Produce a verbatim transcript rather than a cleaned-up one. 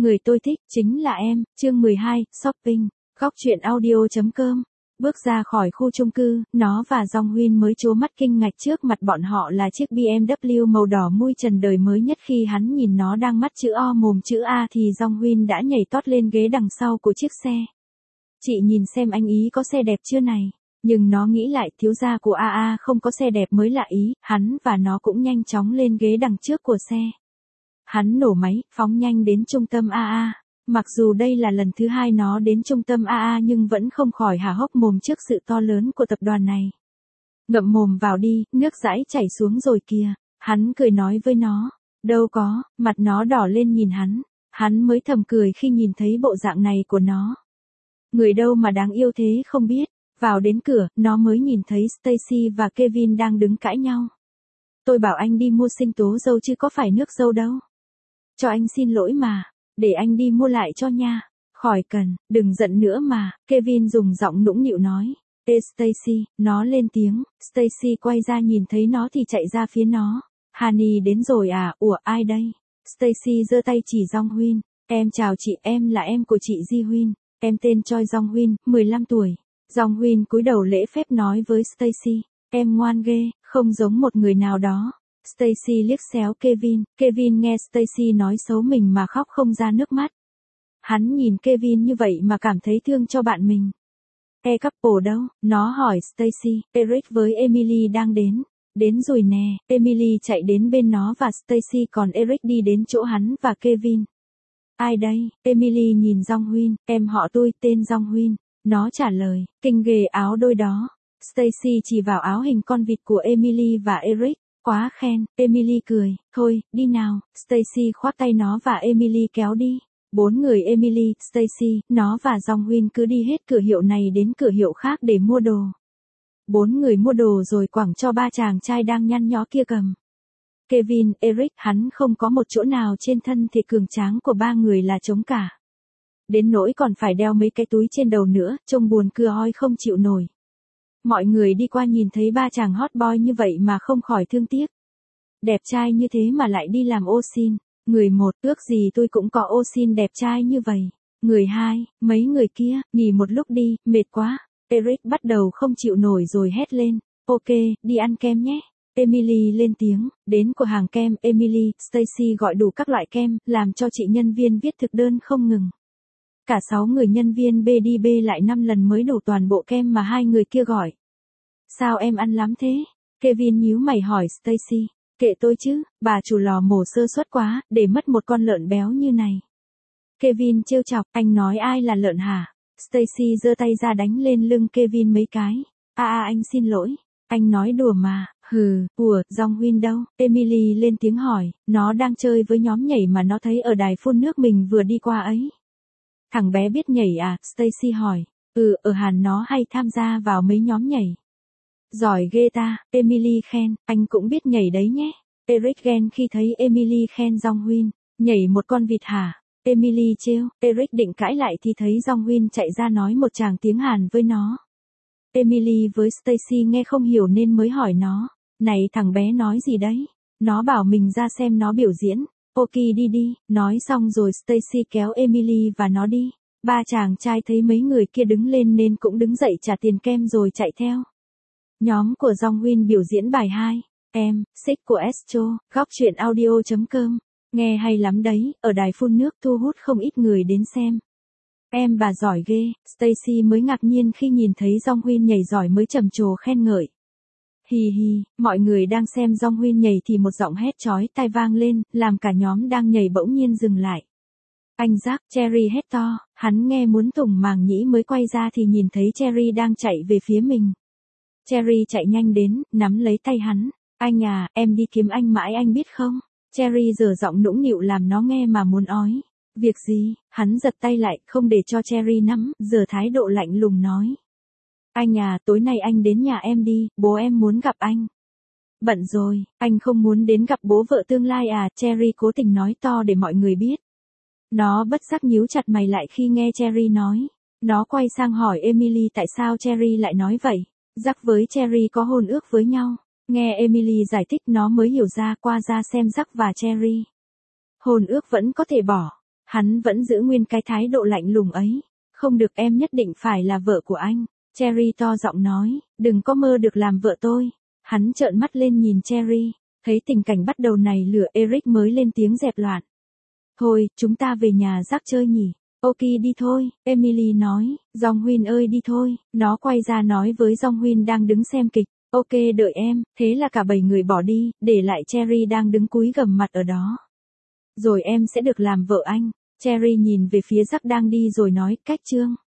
Người tôi thích, chính là em, chương mười hai, shopping, góc truyện audio chấm com. Bước ra khỏi khu chung cư, nó và Jong Huynh mới trố mắt kinh ngạc trước mặt bọn họ là chiếc bê em vê màu đỏ mui trần đời mới nhất. Khi hắn nhìn nó đang mắt chữ O mồm chữ A thì Jong Huynh đã nhảy tót lên ghế đằng sau của chiếc xe. Chị nhìn xem anh ý có xe đẹp chưa này. Nhưng nó nghĩ lại, thiếu gia của a a không có xe đẹp mới lạ ý. Hắn và nó cũng nhanh chóng lên ghế đằng trước của xe. Hắn nổ máy, phóng nhanh đến trung tâm a a. Mặc dù đây là lần thứ hai nó đến trung tâm a a nhưng vẫn không khỏi há hốc mồm trước sự to lớn của tập đoàn này. Ngậm mồm vào đi, nước dãi chảy xuống rồi kìa. Hắn cười nói với nó. Đâu có, mặt nó đỏ lên nhìn hắn. Hắn mới thầm cười khi nhìn thấy bộ dạng này của nó. Người đâu mà đáng yêu thế không biết. Vào đến cửa, nó mới nhìn thấy Stacy và Kevin đang đứng cãi nhau. Tôi bảo anh đi mua sinh tố dâu chứ có phải nước dâu đâu. Cho anh xin lỗi mà, để anh đi mua lại cho nha. Khỏi cần, đừng giận nữa mà, Kevin dùng giọng nũng nịu nói. Ê Stacy, nó lên tiếng, Stacy quay ra nhìn thấy nó thì chạy ra phía nó. Honey đến rồi à, ủa ai đây? Stacy giơ tay chỉ Jong Huynh. Em chào chị, em là em của chị Ji Huynh. Em tên Choi Jong Huynh, mười lăm tuổi. Jong Huynh cúi đầu lễ phép nói với Stacy. Em ngoan ghê, không giống một người nào đó. Stacy liếc xéo Kevin, Kevin nghe Stacy nói xấu mình mà khóc không ra nước mắt. Hắn nhìn Kevin như vậy mà cảm thấy thương cho bạn mình. E couple đâu? Nó hỏi Stacy. Eric với Emily đang đến. Đến rồi nè, Emily chạy đến bên nó và Stacy còn Eric đi đến chỗ hắn và Kevin. Ai đây? Emily nhìn Jong Huynh, em họ tôi tên Jong Huynh. Nó trả lời, kinh ghê áo đôi đó. Stacy chỉ vào áo hình con vịt của Emily và Eric. Quá khen, Emily cười, thôi, đi nào. Stacy khoát tay nó và Emily kéo đi. Bốn người Emily, Stacy, nó và Jong Huynh cứ đi hết cửa hiệu này đến cửa hiệu khác để mua đồ. Bốn người mua đồ rồi quẳng cho ba chàng trai đang nhăn nhó kia cầm. Kevin, Eric, hắn không có một chỗ nào trên thân thể cường tráng của ba người là trống cả. Đến nỗi còn phải đeo mấy cái túi trên đầu nữa, trông buồn cười oi không chịu nổi. Mọi người đi qua nhìn thấy ba chàng hot boy như vậy mà không khỏi thương tiếc. Đẹp trai như thế mà lại đi làm ô sin. Người một, ước gì tôi cũng có ô sin đẹp trai như vậy. Người hai, mấy người kia, nghỉ một lúc đi, mệt quá. Eric bắt đầu không chịu nổi rồi hét lên. Ok, đi ăn kem nhé. Emily lên tiếng, đến cửa hàng kem, Emily, Stacy gọi đủ các loại kem, làm cho chị nhân viên viết thực đơn không ngừng. Cả sáu người nhân viên bê đi bê lại năm lần mới đủ toàn bộ kem mà hai người kia gọi. Sao em ăn lắm thế? Kevin nhíu mày hỏi Stacy. Kệ tôi chứ, bà chủ lò mổ sơ suất quá, để mất một con lợn béo như này. Kevin trêu chọc, anh nói ai là lợn hả? Stacy giơ tay ra đánh lên lưng Kevin mấy cái. À à anh xin lỗi, anh nói đùa mà. Hừ, ủa, Jong Huynh đâu? Emily lên tiếng hỏi, nó đang chơi với nhóm nhảy mà nó thấy ở đài phun nước mình vừa đi qua ấy. Thằng bé biết nhảy à? Stacy hỏi. Ừ, ở Hàn nó hay tham gia vào mấy nhóm nhảy. Giỏi ghê ta, Emily khen, anh cũng biết nhảy đấy nhé. Eric ghen khi thấy Emily khen Jong Huynh, nhảy một con vịt hả? Emily trêu, Eric định cãi lại thì thấy Jong Huynh chạy ra nói một tràng tiếng Hàn với nó. Emily với Stacy nghe không hiểu nên mới hỏi nó, này thằng bé nói gì đấy? Nó bảo mình ra xem nó biểu diễn. Ok đi đi, nói xong rồi Stacy kéo Emily và nó đi. Ba chàng trai thấy mấy người kia đứng lên nên cũng đứng dậy trả tiền kem rồi chạy theo. Nhóm của Jong Huynh biểu diễn bài hai, em, Xích của Estro, góc truyện audio chấm com. Nghe hay lắm đấy, ở đài phun nước thu hút không ít người đến xem. Em bà giỏi ghê, Stacy mới ngạc nhiên khi nhìn thấy Jong Huynh nhảy giỏi mới trầm trồ khen ngợi. Hì hì, mọi người đang xem Jong Huynh nhảy thì một giọng hét chói tai vang lên, làm cả nhóm đang nhảy bỗng nhiên dừng lại. Anh Jack, Cherry hét to, hắn nghe muốn tùng màng nhĩ mới quay ra thì nhìn thấy Cherry đang chạy về phía mình. Cherry chạy nhanh đến, nắm lấy tay hắn. Anh à, em đi kiếm anh mãi anh biết không? Cherry giở giọng nũng nịu làm nó nghe mà muốn ói. Việc gì? Hắn giật tay lại, không để cho Cherry nắm, giở thái độ lạnh lùng nói. Anh à, tối nay anh đến nhà em đi, bố em muốn gặp anh. Bận rồi, anh không muốn đến gặp bố vợ tương lai à? Cherry cố tình nói to để mọi người biết. Nó bất giác nhíu chặt mày lại khi nghe Cherry nói. Nó quay sang hỏi Emily tại sao Cherry lại nói vậy. Jack với Cherry có hôn ước với nhau. Nghe Emily giải thích nó mới hiểu ra qua ra xem Jack và Cherry. Hôn ước vẫn có thể bỏ. Hắn vẫn giữ nguyên cái thái độ lạnh lùng ấy. Không được, em nhất định phải là vợ của anh. Cherry to giọng nói, đừng có mơ được làm vợ tôi. Hắn trợn mắt lên nhìn Cherry. Thấy tình cảnh bắt đầu nảy lửa, Eric mới lên tiếng dẹp loạn. Thôi, chúng ta về nhà rác chơi nhỉ. Ok đi thôi, Emily nói. Jong Huynh ơi đi thôi. Nó quay ra nói với Jong Huynh đang đứng xem kịch. Ok đợi em. Thế là cả bảy người bỏ đi, để lại Cherry đang đứng cúi gằm mặt ở đó. Rồi em sẽ được làm vợ anh. Cherry nhìn về phía Jack đang đi rồi nói, cách chương.